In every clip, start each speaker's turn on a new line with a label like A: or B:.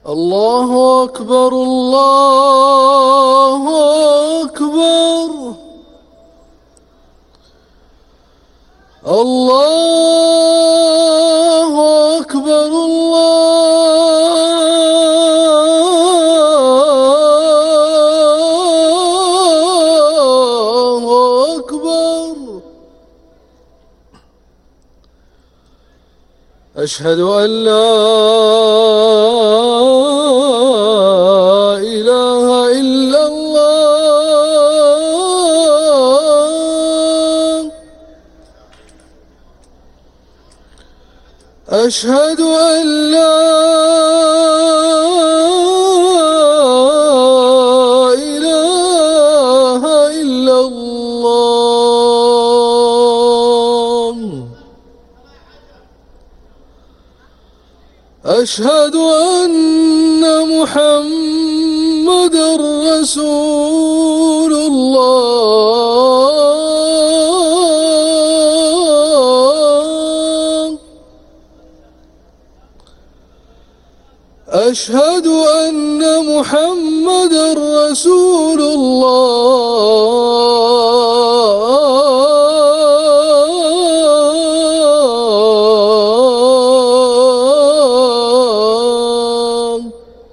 A: الله أكبر الله أكبر الله أكبر الله أكبر. أشهد أن لا إله إلا الله. أشهد أن لا إله إلا الله. أشهد أن محمدًا رسول الله. أشهد أن محمدًا رسول الله.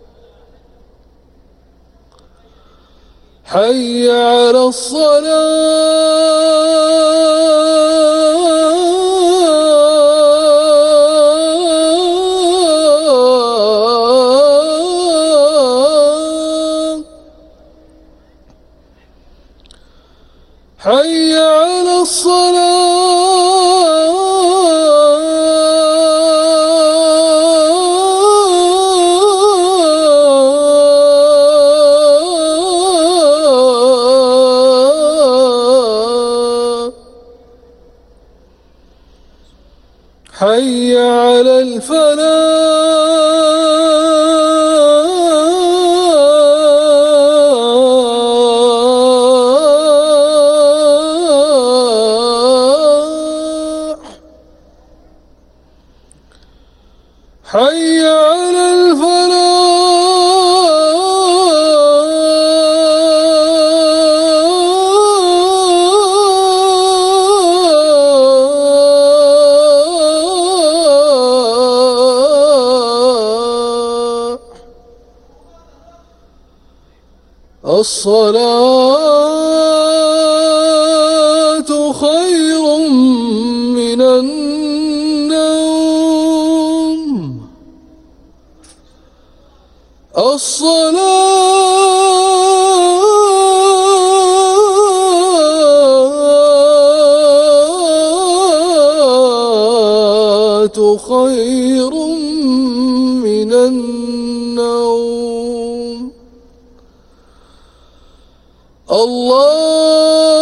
A: حي على الصلاة. حي على الصلاة. حي على الفلاح. حي على الفلاح. الصلاة خير من النوم. الصلاة خير من النوم. الله